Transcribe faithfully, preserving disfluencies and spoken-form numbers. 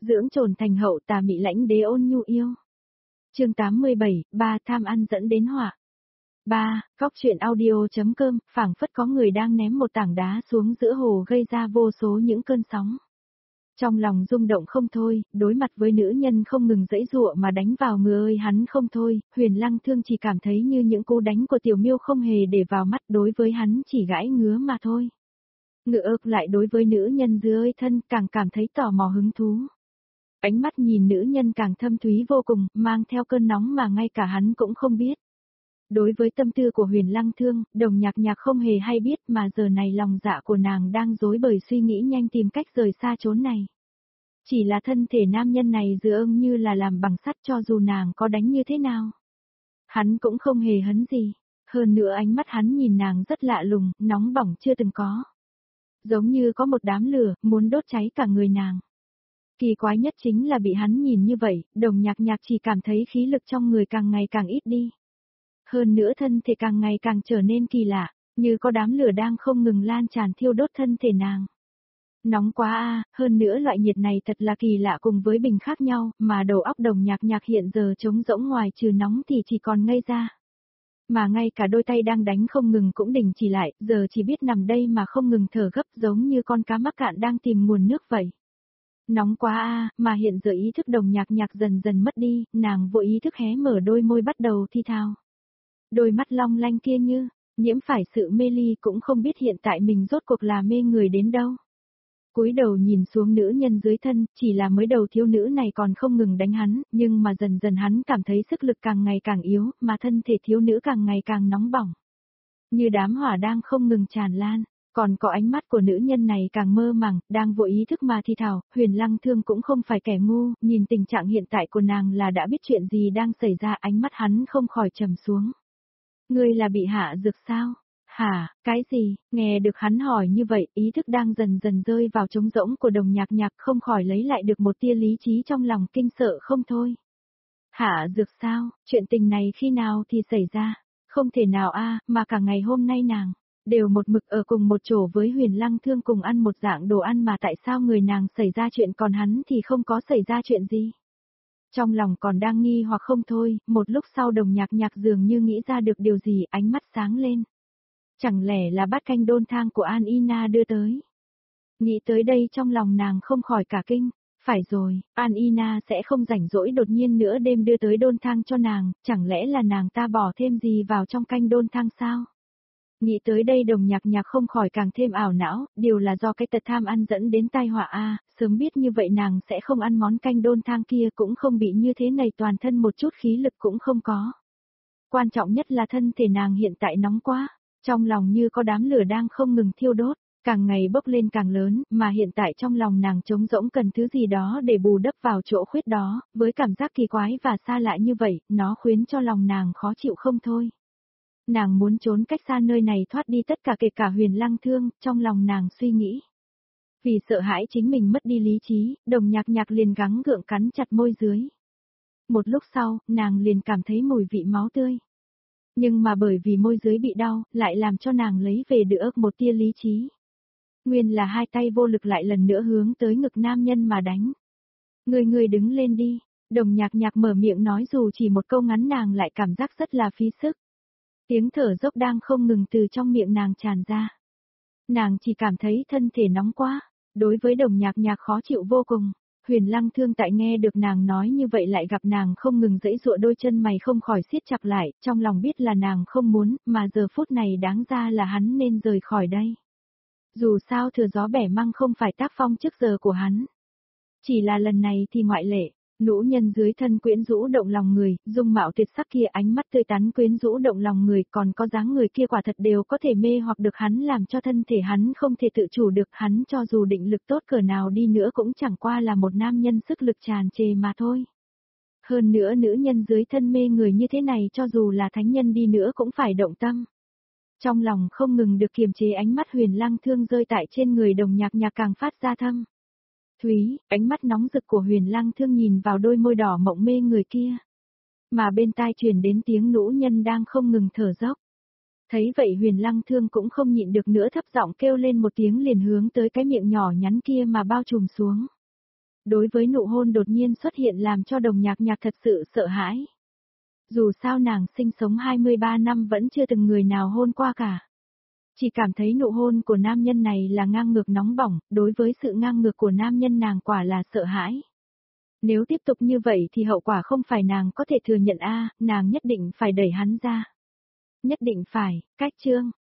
dưỡng trồn thành hậu tà mị lãnh đế ôn nhu yêu. Chương tám mươi bảy, ba tham ăn dẫn đến họa. ba. Góc truyện audio.com, phảng phất có người đang ném một tảng đá xuống giữa hồ gây ra vô số những cơn sóng. Trong lòng rung động không thôi, đối mặt với nữ nhân không ngừng giãy giụa mà đánh vào người ơi hắn không thôi, Huyền Lăng Thương chỉ cảm thấy như những cú đánh của Tiểu Miêu không hề để vào mắt, đối với hắn chỉ gãi ngứa mà thôi. Ngựa ực lại đối với nữ nhân dưới thân càng cảm thấy tò mò hứng thú. Ánh mắt nhìn nữ nhân càng thâm thúy vô cùng, mang theo cơn nóng mà ngay cả hắn cũng không biết. Đối với tâm tư của Huyền Lăng Thương, Đồng Nhạc Nhạc không hề hay biết mà giờ này lòng dạ của nàng đang rối bời suy nghĩ nhanh tìm cách rời xa chốn này. Chỉ là thân thể nam nhân này dường như là làm bằng sắt cho dù nàng có đánh như thế nào. Hắn cũng không hề hấn gì, hơn nữa ánh mắt hắn nhìn nàng rất lạ lùng, nóng bỏng chưa từng có. Giống như có một đám lửa, muốn đốt cháy cả người nàng. Kỳ quái nhất chính là bị hắn nhìn như vậy, Đồng Nhạc Nhạc chỉ cảm thấy khí lực trong người càng ngày càng ít đi. Hơn nữa thân thể càng ngày càng trở nên kỳ lạ, như có đám lửa đang không ngừng lan tràn thiêu đốt thân thể nàng. Nóng quá a, hơn nữa loại nhiệt này thật là kỳ lạ cùng với bình khác nhau, mà đầu óc Đồng Nhạc Nhạc hiện giờ trống rỗng ngoài trừ nóng thì chỉ còn ngây ra. Mà ngay cả đôi tay đang đánh không ngừng cũng đình chỉ lại, giờ chỉ biết nằm đây mà không ngừng thở gấp giống như con cá mắc cạn đang tìm nguồn nước vậy. Nóng quá a, mà hiện giờ ý thức Đồng Nhạc Nhạc dần dần mất đi, nàng vô ý thức hé mở đôi môi bắt đầu thi thao. Đôi mắt long lanh kia như, nhiễm phải sự mê ly cũng không biết hiện tại mình rốt cuộc là mê người đến đâu. Cúi đầu nhìn xuống nữ nhân dưới thân, chỉ là mới đầu thiếu nữ này còn không ngừng đánh hắn, nhưng mà dần dần hắn cảm thấy sức lực càng ngày càng yếu, mà thân thể thiếu nữ càng ngày càng nóng bỏng. Như đám hỏa đang không ngừng tràn lan, còn có ánh mắt của nữ nhân này càng mơ màng, đang vô ý thức mà thi thảo, Huyền Lăng Thương cũng không phải kẻ ngu, nhìn tình trạng hiện tại của nàng là đã biết chuyện gì đang xảy ra, ánh mắt hắn không khỏi trầm xuống. Ngươi là bị hạ dược sao? Hả, cái gì? Nghe được hắn hỏi như vậy, ý thức đang dần dần rơi vào trống rỗng của Đồng Nhạc Nhạc không khỏi lấy lại được một tia lý trí trong lòng kinh sợ không thôi. Hạ dược sao? Chuyện tình này khi nào thì xảy ra? Không thể nào a, mà cả ngày hôm nay nàng đều một mực ở cùng một chỗ với Huyền Lăng Thương cùng ăn một dạng đồ ăn mà tại sao người nàng xảy ra chuyện còn hắn thì không có xảy ra chuyện gì? Trong lòng còn đang nghi hoặc không thôi, một lúc sau Đồng Nhạc Nhạc dường như nghĩ ra được điều gì, ánh mắt sáng lên. Chẳng lẽ là bát canh đôn thang của An Ina đưa tới? Nghĩ tới đây trong lòng nàng không khỏi cả kinh, phải rồi, An Ina sẽ không rảnh rỗi đột nhiên nữa đêm đưa tới đôn thang cho nàng, chẳng lẽ là nàng ta bỏ thêm gì vào trong canh đôn thang sao? Nghĩ tới đây Đồng Nhạc Nhạc không khỏi càng thêm ảo não, điều là do cái tật tham ăn dẫn đến tai họa a, sớm biết như vậy nàng sẽ không ăn món canh đôn thang kia cũng không bị như thế này, toàn thân một chút khí lực cũng không có. Quan trọng nhất là thân thể nàng hiện tại nóng quá, trong lòng như có đám lửa đang không ngừng thiêu đốt, càng ngày bốc lên càng lớn, mà hiện tại trong lòng nàng trống rỗng cần thứ gì đó để bù đắp vào chỗ khuyết đó, với cảm giác kỳ quái và xa lạ như vậy, nó khiến cho lòng nàng khó chịu không thôi. Nàng muốn trốn cách xa nơi này thoát đi tất cả kể cả Huyền Lăng Thương, trong lòng nàng suy nghĩ. Vì sợ hãi chính mình mất đi lý trí, Đồng Nhạc Nhạc liền gắng gượng cắn chặt môi dưới. Một lúc sau, nàng liền cảm thấy mùi vị máu tươi. Nhưng mà bởi vì môi dưới bị đau, lại làm cho nàng lấy về được một tia lý trí. Nguyên là hai tay vô lực lại lần nữa hướng tới ngực nam nhân mà đánh. Người người đứng lên đi, Đồng Nhạc Nhạc mở miệng nói dù chỉ một câu ngắn nàng lại cảm giác rất là phí sức. Tiếng thở dốc đang không ngừng từ trong miệng nàng tràn ra. Nàng chỉ cảm thấy thân thể nóng quá, đối với Đồng Nhạc Nhạc khó chịu vô cùng. Huyền Lăng Thương tại nghe được nàng nói như vậy lại gặp nàng không ngừng giãy giụa, đôi chân mày không khỏi siết chặt lại, trong lòng biết là nàng không muốn, mà giờ phút này đáng ra là hắn nên rời khỏi đây. Dù sao thừa gió bẻ măng không phải tác phong trước giờ của hắn. Chỉ là lần này thì ngoại lệ. Nữ nhân dưới thân quyến rũ động lòng người, dung mạo tuyệt sắc kia, ánh mắt tươi tắn quyến rũ động lòng người, còn có dáng người kia quả thật đều có thể mê hoặc được hắn, làm cho thân thể hắn không thể tự chủ được, hắn cho dù định lực tốt cỡ nào đi nữa cũng chẳng qua là một nam nhân sức lực tràn trề mà thôi. Hơn nữa nữ nhân dưới thân mê người như thế này cho dù là thánh nhân đi nữa cũng phải động tâm. Trong lòng không ngừng được kiềm chế, ánh mắt Huyền Lăng Thương rơi tại trên người Đồng Nhạc Nhạc càng phát ra thâm. Thúy, ánh mắt nóng rực của Huyền Lăng Thương nhìn vào đôi môi đỏ mộng mê người kia. Mà bên tai truyền đến tiếng nữ nhân đang không ngừng thở dốc. Thấy vậy Huyền Lăng Thương cũng không nhịn được nữa thấp giọng kêu lên một tiếng liền hướng tới cái miệng nhỏ nhắn kia mà bao trùm xuống. Đối với nụ hôn đột nhiên xuất hiện làm cho Đồng Nhạc Nhạc thật sự sợ hãi. Dù sao nàng sinh sống hai mươi ba năm vẫn chưa từng người nào hôn qua cả. Chỉ cảm thấy nụ hôn của nam nhân này là ngang ngược nóng bỏng, đối với sự ngang ngược của nam nhân nàng quả là sợ hãi. Nếu tiếp tục như vậy thì hậu quả không phải nàng có thể thừa nhận a, nàng nhất định phải đẩy hắn ra. Nhất định phải, cách chương,